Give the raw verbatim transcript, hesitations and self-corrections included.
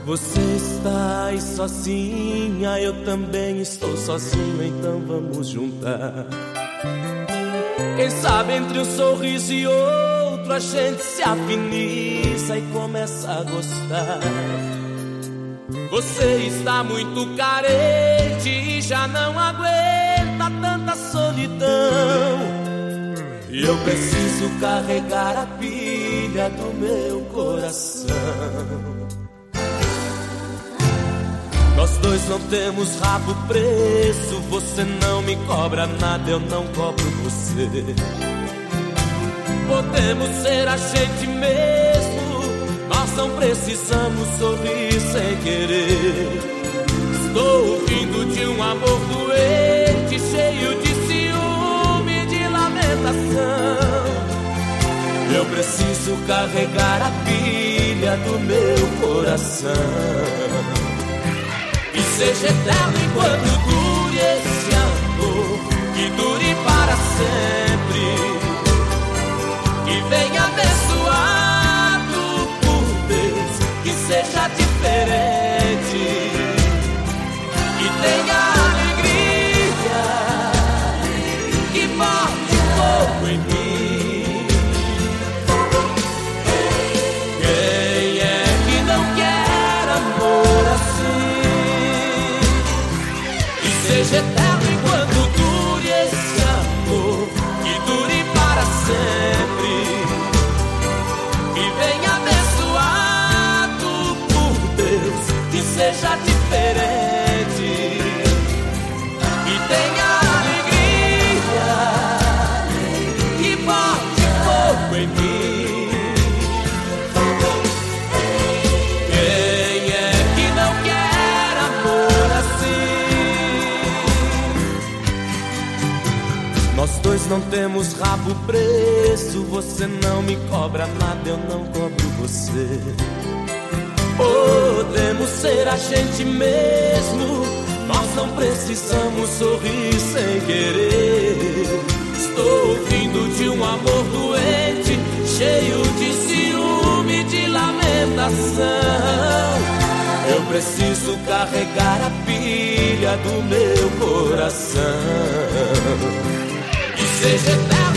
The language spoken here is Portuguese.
Você está aí sozinha, eu também estou sozinho, então vamos juntar. Quem sabe entre um sorriso e outro a gente se afiniza e começa a gostar. Você está muito carente e já não aguenta tanta solidão. E eu preciso carregar a pilha do meu coração. Nós dois não temos rabo preso, você não me cobra nada, eu não cobro você. Podemos ser a gente mesmo, nós não precisamos sorrir sem querer. Estou vindo de um amor doente, cheio de ciúme e de lamentação. Eu preciso carregar a pilha do meu coração. Que seja eterno enquanto dure esse amor, que dure para sempre, que venha abençoado por Deus, que seja diferente, que tenha alegria, que morte um pouco em mim. Quem é que não quer amor assim? Seja eterno enquanto dure esse amor, que dure para sempre, que venha abençoado por Deus, que seja diferente, que tenha alegria, que bote fogo em mim. Quem é que não quer amor assim? Nós dois não temos rabo preso, você não me cobra nada, eu não cobro você. Podemos ser a gente mesmo, nós não precisamos sorrir sem querer. Estou vindo de um amor doente, cheio de ciúme e de lamentação. Eu preciso carregar a pilha do meu coração. Seja eterno